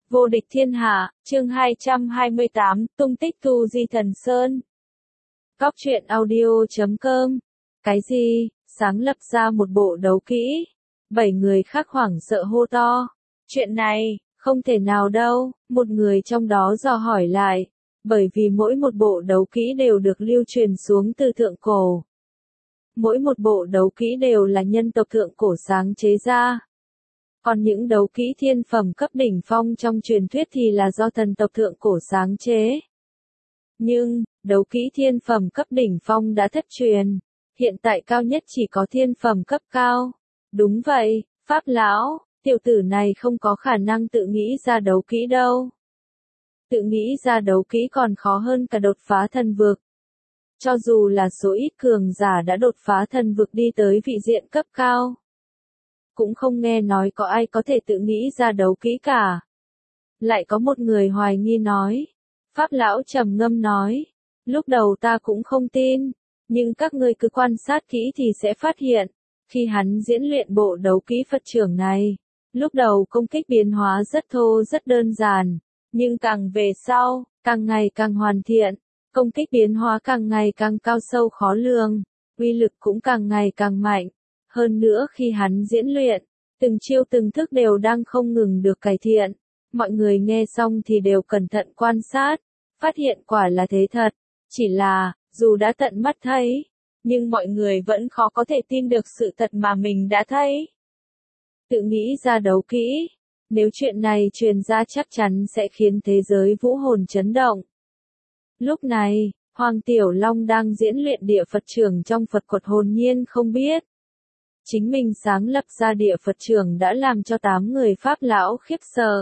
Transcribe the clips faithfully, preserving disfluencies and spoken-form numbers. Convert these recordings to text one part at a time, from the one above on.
Vô địch thiên hạ, chương hai trăm hai mươi tám, tung tích tu di thần sơn. Cóc truyện audio chấm com. Cái gì, sáng lập ra một bộ đấu kỹ. Bảy người khác hoảng sợ hô to. Chuyện này, không thể nào đâu, một người trong đó dò hỏi lại. Bởi vì mỗi một bộ đấu kỹ đều được lưu truyền xuống từ thượng cổ. Mỗi một bộ đấu kỹ đều là nhân tộc thượng cổ sáng chế ra. Còn những đấu kỹ thiên phẩm cấp đỉnh phong trong truyền thuyết thì là do thần tộc thượng cổ sáng chế. Nhưng, đấu kỹ thiên phẩm cấp đỉnh phong đã thất truyền. Hiện tại cao nhất chỉ có thiên phẩm cấp cao. Đúng vậy, Pháp lão, tiểu tử này không có khả năng tự nghĩ ra đấu kỹ đâu. Tự nghĩ ra đấu kỹ còn khó hơn cả đột phá thần vực. Cho dù là số ít cường giả đã đột phá thần vực đi tới vị diện cấp cao. Cũng không nghe nói có ai có thể tự nghĩ ra đấu kỹ cả. Lại có một người hoài nghi nói. Pháp lão trầm ngâm nói. Lúc đầu ta cũng không tin. Nhưng các ngươi cứ quan sát kỹ thì sẽ phát hiện. Khi hắn diễn luyện bộ đấu kỹ Phật trưởng này. Lúc đầu công kích biến hóa rất thô rất đơn giản. Nhưng càng về sau, càng ngày càng hoàn thiện. Công kích biến hóa càng ngày càng cao sâu khó lường. Uy lực cũng càng ngày càng mạnh. Hơn nữa khi hắn diễn luyện, từng chiêu từng thức đều đang không ngừng được cải thiện. Mọi người nghe xong thì đều cẩn thận quan sát, phát hiện quả là thế thật. Chỉ là, dù đã tận mắt thấy, nhưng mọi người vẫn khó có thể tin được sự thật mà mình đã thấy. Tự nghĩ ra đấu kỹ, nếu chuyện này truyền ra chắc chắn sẽ khiến thế giới vũ hồn chấn động. Lúc này, Hoàng Tiểu Long đang diễn luyện địa Phật trưởng trong Phật quật hồn nhiên không biết. Chính mình sáng lập ra địa Phật trưởng đã làm cho tám người Pháp lão khiếp sợ.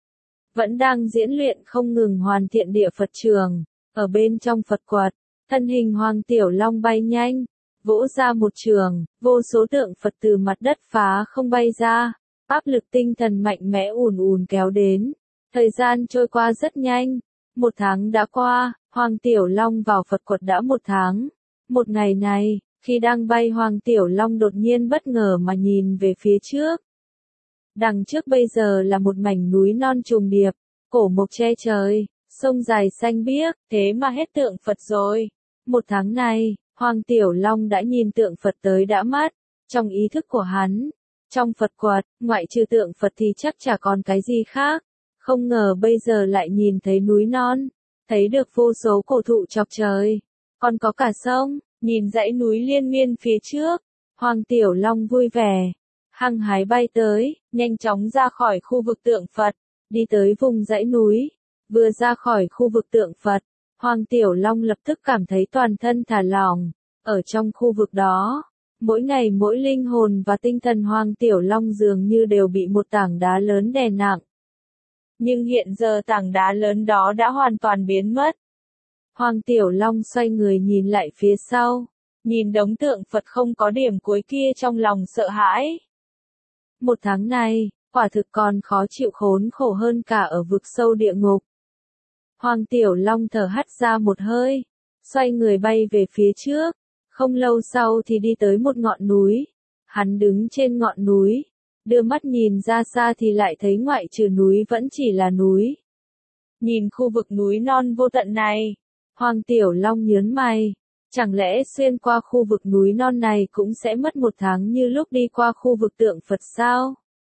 Vẫn đang diễn luyện không ngừng hoàn thiện địa Phật trưởng, ở bên trong Phật quật, thân hình Hoàng Tiểu Long bay nhanh, vỗ ra một trường, vô số tượng Phật từ mặt đất phá không bay ra, áp lực tinh thần mạnh mẽ ùn ùn kéo đến. Thời gian trôi qua rất nhanh, một tháng đã qua, Hoàng Tiểu Long vào Phật quật đã một tháng. Một ngày này, khi đang bay Hoàng Tiểu Long đột nhiên bất ngờ mà nhìn về phía trước. Đằng trước bây giờ là một mảnh núi non trùng điệp, cổ mộc che trời, sông dài xanh biếc, thế mà hết tượng Phật rồi. Một tháng này, Hoàng Tiểu Long đã nhìn tượng Phật tới đã mắt, trong ý thức của hắn. Trong Phật quật, ngoại trừ tượng Phật thì chắc chả còn cái gì khác. Không ngờ bây giờ lại nhìn thấy núi non, thấy được vô số cổ thụ chọc trời, còn có cả sông. Nhìn dãy núi liên miên phía trước, Hoàng Tiểu Long vui vẻ, hăng hái bay tới, nhanh chóng ra khỏi khu vực tượng Phật, đi tới vùng dãy núi. Vừa ra khỏi khu vực tượng Phật, Hoàng Tiểu Long lập tức cảm thấy toàn thân thả lỏng. Ở trong khu vực đó, mỗi ngày mỗi linh hồn và tinh thần Hoàng Tiểu Long dường như đều bị một tảng đá lớn đè nặng. Nhưng hiện giờ tảng đá lớn đó đã hoàn toàn biến mất. Hoàng Tiểu Long xoay người nhìn lại phía sau, nhìn đống tượng Phật không có điểm cuối kia trong lòng sợ hãi. Một tháng này, quả thực còn khó chịu khốn khổ hơn cả ở vực sâu địa ngục. Hoàng Tiểu Long thở hắt ra một hơi, xoay người bay về phía trước, không lâu sau thì đi tới một ngọn núi. Hắn đứng trên ngọn núi, đưa mắt nhìn ra xa thì lại thấy ngoại trừ núi vẫn chỉ là núi. Nhìn khu vực núi non vô tận này, Hoàng Tiểu Long nhớn mày, chẳng lẽ xuyên qua khu vực núi non này cũng sẽ mất một tháng như lúc đi qua khu vực tượng Phật sao?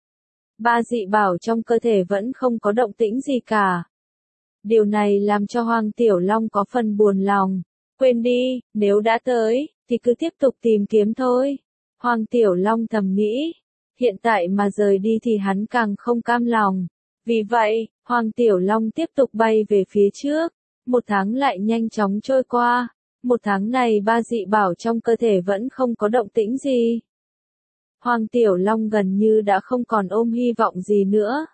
Ba dị bảo trong cơ thể vẫn không có động tĩnh gì cả. Điều này làm cho Hoàng Tiểu Long có phần buồn lòng. Quên đi, nếu đã tới, thì cứ tiếp tục tìm kiếm thôi. Hoàng Tiểu Long thầm nghĩ, hiện tại mà rời đi thì hắn càng không cam lòng. Vì vậy, Hoàng Tiểu Long tiếp tục bay về phía trước. Một tháng lại nhanh chóng trôi qua. Một tháng này ba dị bảo trong cơ thể vẫn không có động tĩnh gì. Hoàng Tiểu Long gần như đã không còn ôm hy vọng gì nữa.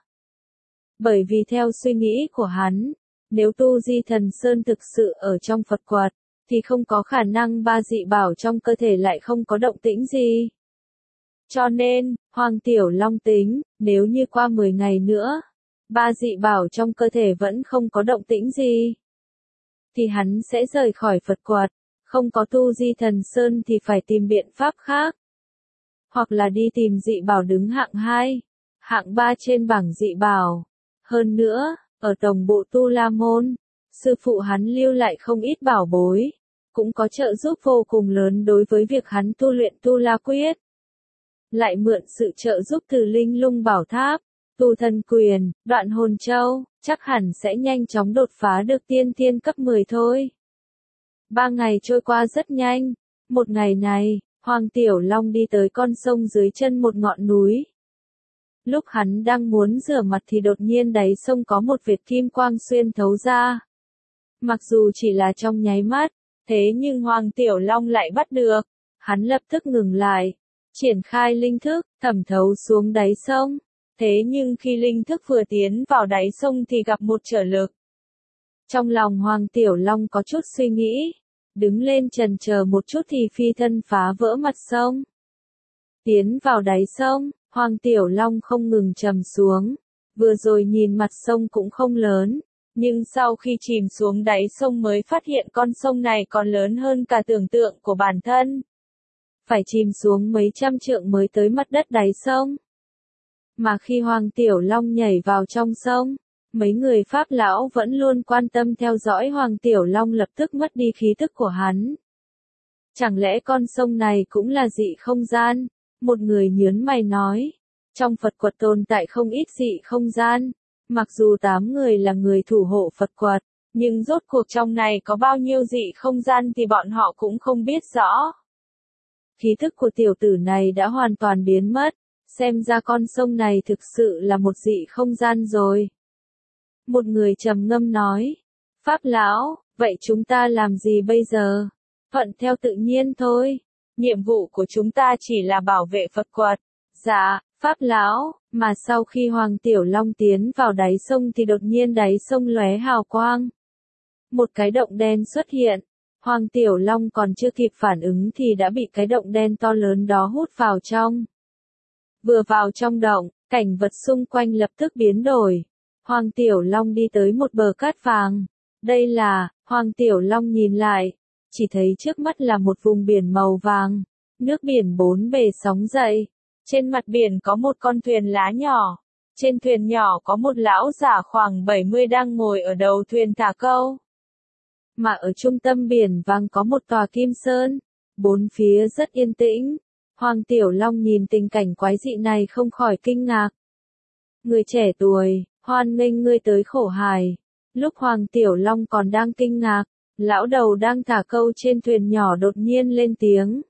Bởi vì theo suy nghĩ của hắn, nếu tu di thần sơn thực sự ở trong Phật quật, thì không có khả năng ba dị bảo trong cơ thể lại không có động tĩnh gì. Cho nên, Hoàng Tiểu Long tính, nếu như qua mười ngày nữa, ba dị bảo trong cơ thể vẫn không có động tĩnh gì, thì hắn sẽ rời khỏi Phật quật. Không có tu di thần sơn thì phải tìm biện pháp khác. Hoặc là đi tìm dị bảo đứng hạng hai, hạng ba trên bảng dị bảo. Hơn nữa, ở tổng bộ Tu La Môn, sư phụ hắn lưu lại không ít bảo bối, cũng có trợ giúp vô cùng lớn đối với việc hắn tu luyện Tu La Quyết. Lại mượn sự trợ giúp từ Linh Lung Bảo Tháp, Tu Thân Quyền, Đoạn Hồn Châu, chắc hẳn sẽ nhanh chóng đột phá được tiên thiên cấp mười thôi. Ba ngày trôi qua rất nhanh, một ngày này, Hoàng Tiểu Long đi tới con sông dưới chân một ngọn núi. Lúc hắn đang muốn rửa mặt thì đột nhiên đáy sông có một vệt kim quang xuyên thấu ra. Mặc dù chỉ là trong nháy mắt, thế nhưng Hoàng Tiểu Long lại bắt được. Hắn lập tức ngừng lại, triển khai linh thức, thẩm thấu xuống đáy sông. Thế nhưng khi linh thức vừa tiến vào đáy sông thì gặp một trở lực. Trong lòng Hoàng Tiểu Long có chút suy nghĩ, đứng lên chần chờ một chút thì phi thân phá vỡ mặt sông. Tiến vào đáy sông, Hoàng Tiểu Long không ngừng trầm xuống, vừa rồi nhìn mặt sông cũng không lớn, nhưng sau khi chìm xuống đáy sông mới phát hiện con sông này còn lớn hơn cả tưởng tượng của bản thân. Phải chìm xuống mấy trăm trượng mới tới mặt đất đáy sông. Mà khi Hoàng Tiểu Long nhảy vào trong sông, mấy người Pháp lão vẫn luôn quan tâm theo dõi Hoàng Tiểu Long lập tức mất đi khí tức của hắn. Chẳng lẽ con sông này cũng là dị không gian? Một người nhớn mày nói. Trong Phật quật tồn tại không ít dị không gian. Mặc dù tám người là người thủ hộ Phật quật, nhưng rốt cuộc trong này có bao nhiêu dị không gian thì bọn họ cũng không biết rõ. Khí thức của tiểu tử này đã hoàn toàn biến mất. Xem ra con sông này thực sự là một dị không gian rồi. Một người trầm ngâm nói. Pháp lão, vậy chúng ta làm gì bây giờ? Thuận theo tự nhiên thôi. Nhiệm vụ của chúng ta chỉ là bảo vệ Phật quật. Dạ, Pháp lão, mà sau khi Hoàng Tiểu Long tiến vào đáy sông thì đột nhiên đáy sông lóe hào quang. Một cái động đen xuất hiện. Hoàng Tiểu Long còn chưa kịp phản ứng thì đã bị cái động đen to lớn đó hút vào trong. Vừa vào trong động, cảnh vật xung quanh lập tức biến đổi. Hoàng Tiểu Long đi tới một bờ cát vàng. Đây là, Hoàng Tiểu Long nhìn lại, chỉ thấy trước mắt là một vùng biển màu vàng. Nước biển bốn bề sóng dậy. Trên mặt biển có một con thuyền lá nhỏ. Trên thuyền nhỏ có một lão giả khoảng bảy mươi đang ngồi ở đầu thuyền thả câu. Mà ở trung tâm biển vàng có một tòa kim sơn. Bốn phía rất yên tĩnh. Hoàng Tiểu Long nhìn tình cảnh quái dị này không khỏi kinh ngạc. Người trẻ tuổi, hoan nghênh ngươi tới Khổ Hải. Lúc Hoàng Tiểu Long còn đang kinh ngạc, lão đầu đang thả câu trên thuyền nhỏ đột nhiên lên tiếng.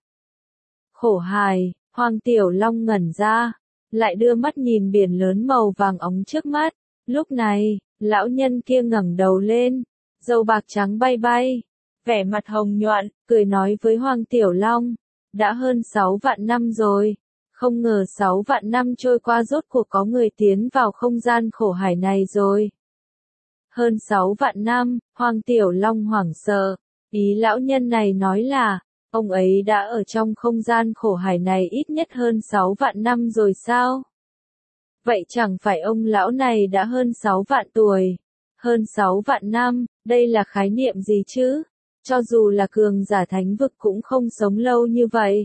Khổ Hải, Hoàng Tiểu Long ngẩn ra, lại đưa mắt nhìn biển lớn màu vàng óng trước mắt. Lúc này, lão nhân kia ngẩng đầu lên, râu bạc trắng bay bay, vẻ mặt hồng nhuận, cười nói với Hoàng Tiểu Long. Đã hơn sáu vạn năm rồi, không ngờ sáu vạn năm trôi qua rốt cuộc có người tiến vào không gian Khổ Hải này rồi. Hơn sáu vạn năm, Hoàng Tiểu Long hoảng sợ, ý lão nhân này nói là, ông ấy đã ở trong không gian Khổ Hải này ít nhất hơn sáu vạn năm rồi sao? Vậy chẳng phải ông lão này đã hơn sáu vạn tuổi, hơn sáu vạn năm, đây là khái niệm gì chứ? Cho dù là cường giả thánh vực cũng không sống lâu như vậy.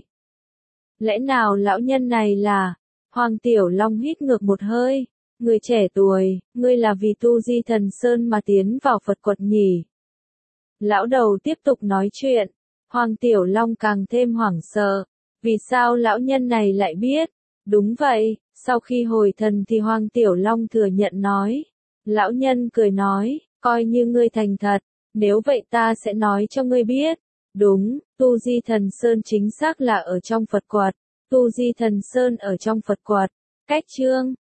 Lẽ nào lão nhân này là... Hoàng Tiểu Long hít ngược một hơi. Người trẻ tuổi, ngươi là vì tu Di Thần Sơn mà tiến vào Phật quật nhỉ? Lão đầu tiếp tục nói chuyện. Hoàng Tiểu Long càng thêm hoảng sợ. Vì sao lão nhân này lại biết? Đúng vậy, sau khi hồi thần thì Hoàng Tiểu Long thừa nhận nói. Lão nhân cười nói, coi như ngươi thành thật. Nếu vậy ta sẽ nói cho ngươi biết. Đúng, Tu Di Thần Sơn chính xác là ở trong Phật quật. Tu Di Thần Sơn ở trong Phật quật. Cách chương